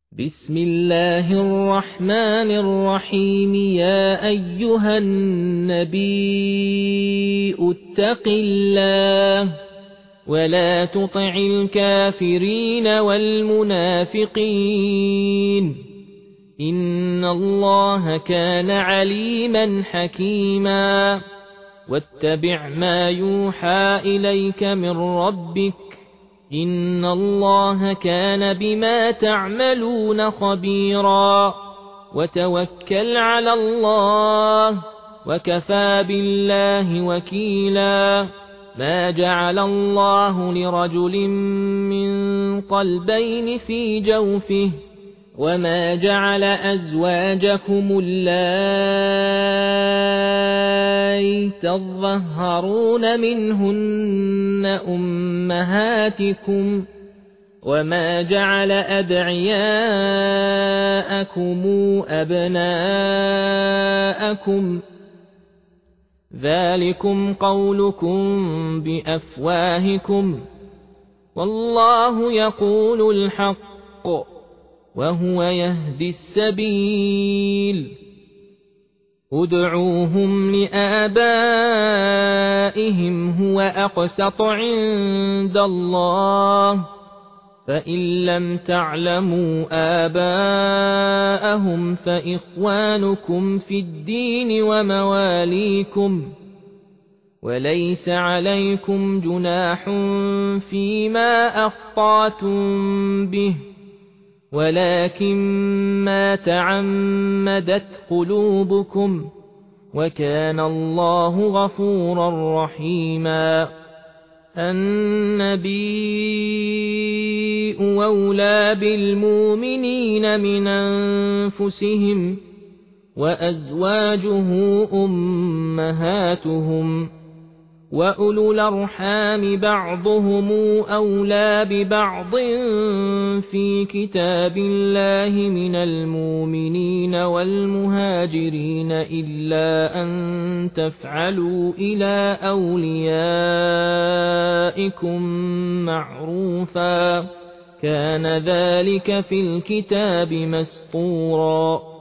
بسم الله الرحمن الرحيم يا أيها النبي اتق الله ولا تطع الكافرين والمنافقين إن الله كان عليما حكيما واتبع ما يوحى إليك من ربك إن الله كان بما تعملون خبيرا وتوكل على الله وكفى بالله وكيلا ما جعل الله لرجل من قلبين في جوفه وما جعل أزواجكم اللائي تظهرون منهن أمهاتكم وما جعل أدعياءكم أبناءكم ذلكم قولكم بأفواهكم والله يقول الحق وهو يهدي السبيل ادعوهم لآبائهم هو أقسط عند الله فإن لم تعلموا آباءهم فإخوانكم في الدين ومواليكم وليس عليكم جناح فيما أخطأتم به ولكن ما تعمدت قلوبكم وكان الله غفورا رحيما النبي أولى بالمؤمنين من أنفسهم وأزواجه أمهاتهم وأولو الأرحام بعضهم أولى ببعض في كتاب الله من المؤمنين والمهاجرين إلا أن تفعلوا إلى أوليائكم معروفا كان ذلك في الكتاب مسطورا